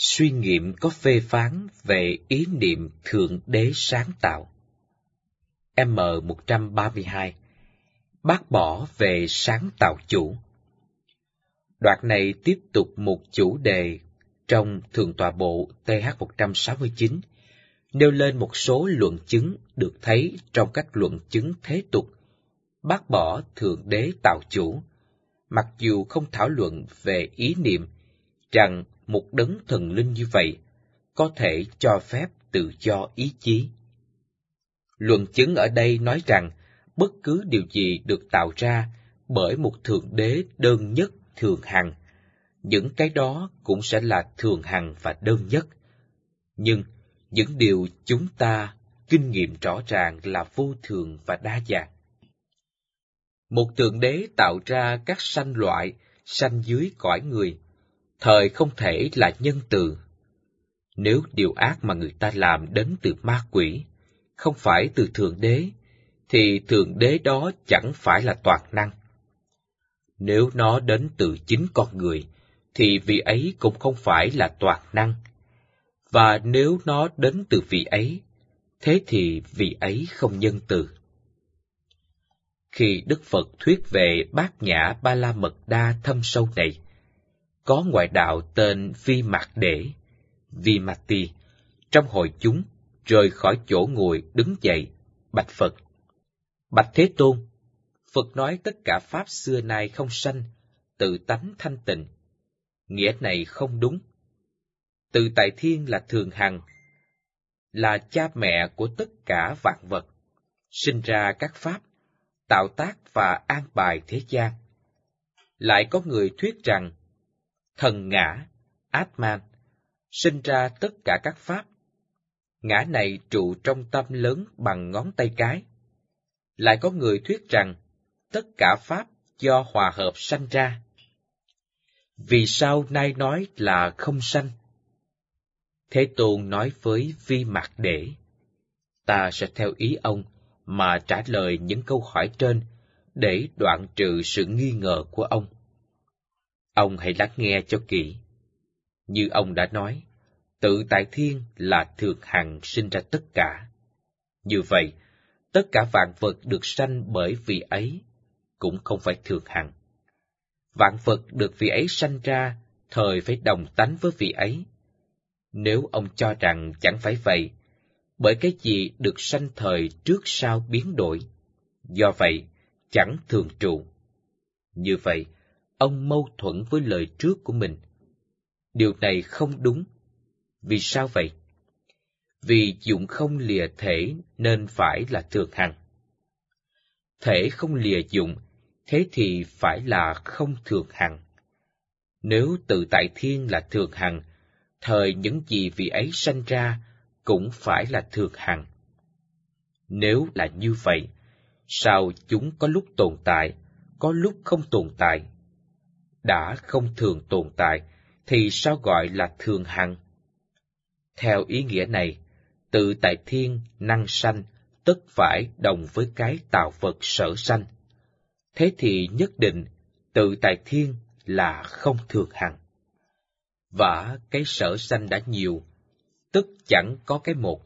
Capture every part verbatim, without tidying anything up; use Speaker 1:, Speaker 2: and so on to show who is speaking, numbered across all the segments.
Speaker 1: Suy nghiệm có phê phán về ý niệm Thượng Đế sáng tạo. M một trăm ba mươi hai. Bác bỏ về sáng tạo chủ. Đoạn này tiếp tục một chủ đề trong Thượng tọa bộ T H một trăm sáu mươi chín, nêu lên một số luận chứng được thấy trong các luận chứng thế tục, bác bỏ Thượng Đế tạo chủ, mặc dù không thảo luận về ý niệm rằng một đấng thần linh như vậy có thể cho phép tự do ý chí. Luận chứng ở đây nói rằng bất cứ điều gì được tạo ra bởi một Thượng Đế đơn nhất thường hằng, những cái đó cũng sẽ là thường hằng và đơn nhất. Nhưng những điều chúng ta kinh nghiệm rõ ràng là vô thường và đa dạng. Một Thượng Đế tạo ra các sanh loại sanh dưới cõi người, thời không thể là nhân từ. Nếu điều ác mà người ta làm đến từ ma quỷ, không phải từ Thượng Đế, thì Thượng Đế đó chẳng phải là toàn năng. Nếu nó đến từ chính con người, thì vị ấy cũng không phải là toàn năng. Và nếu nó đến từ vị ấy, thế thì vị ấy không nhân từ. Khi Đức Phật thuyết về Bát Nhã Ba La Mật Đa thâm sâu này, có ngoại đạo tên Vi Mạc Để, Vimati, trong hội chúng, rời khỏi chỗ ngồi đứng dậy, bạch Phật. Bạch Thế Tôn, Phật nói tất cả Pháp xưa nay không sanh, tự tánh thanh tịnh. Nghĩa này không đúng. Tự tại thiên là thường hằng, là cha mẹ của tất cả vạn vật, sinh ra các Pháp, tạo tác và an bài thế gian. Lại có người thuyết rằng, thần ngã, Atman, sinh ra tất cả các Pháp. Ngã này trụ trong tâm lớn bằng ngón tay cái. Lại có người thuyết rằng, tất cả Pháp do hòa hợp sanh ra. Vì sao nay nói là không sanh? Thế Tôn nói với Vi Mạc Để, ta sẽ theo ý ông mà trả lời những câu hỏi trên để đoạn trừ sự nghi ngờ của ông. Ông hãy lắng nghe cho kỹ. Như ông đã nói, tự tại thiên là thường hằng sinh ra tất cả. Như vậy, tất cả vạn vật được sanh bởi vị ấy cũng không phải thường hằng. Vạn vật được vị ấy sanh ra, thời phải đồng tánh với vị ấy. Nếu ông cho rằng chẳng phải vậy, bởi cái gì được sanh thời trước sau biến đổi, do vậy chẳng thường trụ. Như vậy, ông mâu thuẫn với lời trước của mình. Điều này không đúng. Vì sao vậy? Vì dụng không lìa thể nên phải là thường hằng. Thể không lìa dụng, thế thì phải là không thường hằng. Nếu tự tại thiên là thường hằng, thời những gì vị ấy sanh ra cũng phải là thường hằng. Nếu là như vậy, sao chúng có lúc tồn tại, có lúc không tồn tại? Đã không thường tồn tại, thì sao gọi là thường hằng? Theo ý nghĩa này, tự tại thiên năng sanh tất phải đồng với cái tạo vật sở sanh. Thế thì nhất định tự tại thiên là không thường hằng. Và cái sở sanh đã nhiều, tức chẳng có cái một.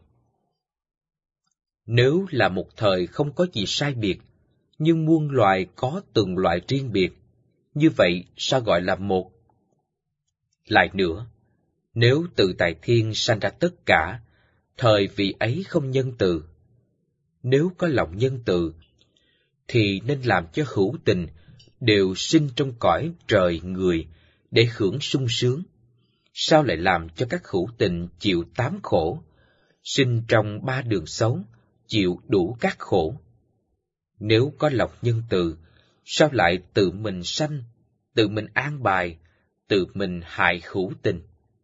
Speaker 1: Nếu là một thời không có gì sai biệt, nhưng muôn loài có từng loại riêng biệt, như vậy sao gọi là một? Lại nữa, nếu tự tại thiên sanh ra tất cả, thời vị ấy không nhân từ. Nếu có lòng nhân từ, thì nên làm cho hữu tình đều sinh trong cõi trời người để hưởng sung sướng. Sao lại làm cho các hữu tình chịu tám khổ, sinh trong ba đường xấu, chịu đủ các khổ? Nếu có lòng nhân từ, sao lại tự mình sanh, tự mình an bài, tự mình hại hữu tình?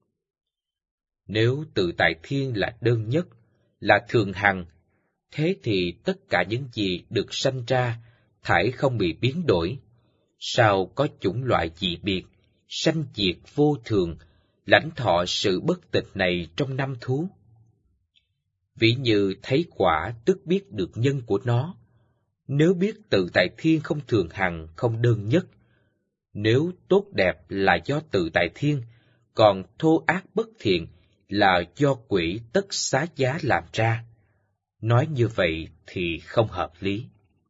Speaker 1: Nếu tự tại thiên là đơn nhất, là thường hằng, thế thì tất cả những gì được sanh ra thảy không bị biến đổi. Sao có chủng loại dị biệt, sanh diệt vô thường, lãnh thọ sự bất tịch này trong năm thú? Ví như thấy quả tức biết được nhân của nó. Nếu biết tự tại thiên không thường hằng, không đơn nhất, nếu tốt đẹp là do tự tại thiên, còn thô ác bất thiện là do quỷ tất xá giá làm ra. Nói như vậy thì không hợp lý.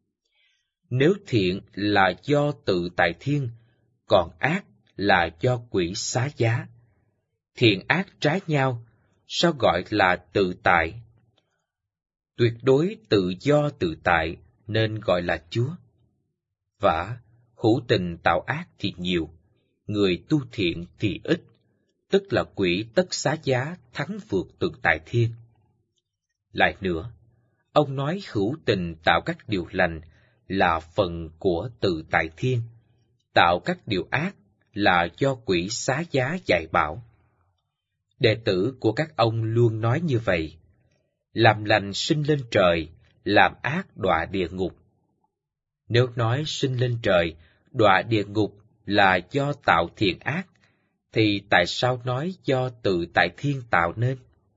Speaker 1: Nếu thiện là do tự tại thiên, còn ác là do quỷ xá giá, thiện ác trái nhau, sao gọi là tự tại? Tuyệt đối tự do tự tại nên gọi là Chúa. Vả, hữu tình tạo ác thì nhiều, người tu thiện thì ít, tức là quỷ tất xá giá thắng vượt tự tại thiên. Lại nữa, ông nói hữu tình tạo các điều lành là phần của tự tại thiên, tạo các điều ác là do quỷ xá giá dạy bảo. Đệ tử của các ông luôn nói như vậy: làm lành sinh lên trời, làm ác đọa địa ngục. Nếu nói sinh lên trời, đọa địa ngục là do tạo thiện ác, thì tại sao nói do tự tại thiên tạo nên?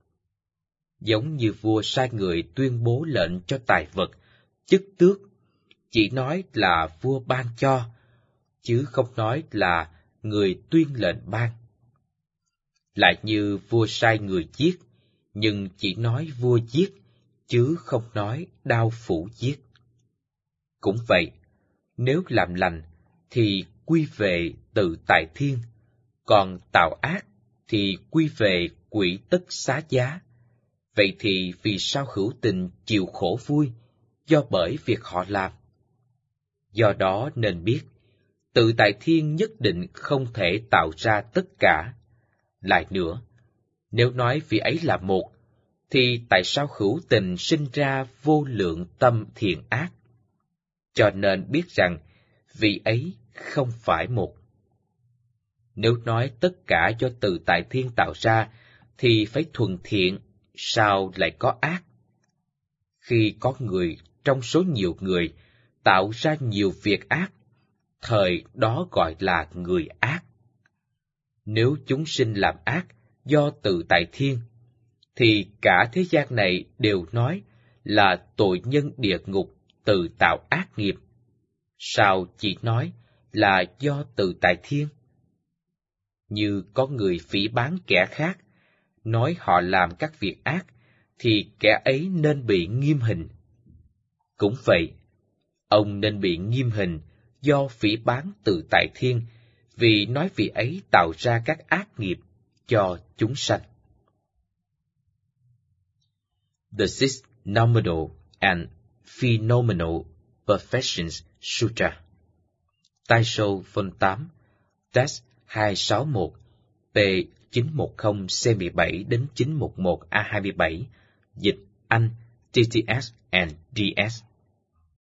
Speaker 1: Giống như vua sai người tuyên bố lệnh cho tài vật, chức tước, chỉ nói là vua ban cho, chứ không nói là người tuyên lệnh ban. Lại như vua sai người giết, nhưng chỉ nói vua giết, chứ không nói đao phủ giết. Cũng vậy, nếu làm lành thì quy về tự tại thiên, còn tạo ác thì quy về quỷ tất xá giá. Vậy thì vì sao hữu tình chịu khổ vui do bởi việc họ làm? Do đó nên biết, tự tại thiên nhất định không thể tạo ra tất cả. Lại nữa, nếu nói vị ấy là một, thì tại sao hữu tình sinh ra vô lượng tâm thiện ác? Cho nên biết rằng, vị ấy không phải một. Nếu nói tất cả do tự tại thiên tạo ra, thì phải thuần thiện, sao lại có ác? Khi có người trong số nhiều người tạo ra nhiều việc ác, thời đó gọi là người ác. Nếu chúng sinh làm ác do tự tại thiên, thì cả thế gian này đều nói là tội nhân địa ngục tự tạo ác nghiệp. Sao chỉ nói là do tự tại thiên? Như có người phỉ báng kẻ khác, nói họ làm các việc ác, thì kẻ ấy nên bị nghiêm hình. Cũng vậy, ông nên bị nghiêm hình do phỉ báng tự tại thiên, vì nói vị ấy tạo ra các ác nghiệp cho chúng sanh. The Six Nominal and Phenomenal Perfections Sutra. Tai sâu phân tám, test hai sáu một, P chín một không C mười bảy đến chín một một A hai mươi bảy, dịch Anh T T S and D S.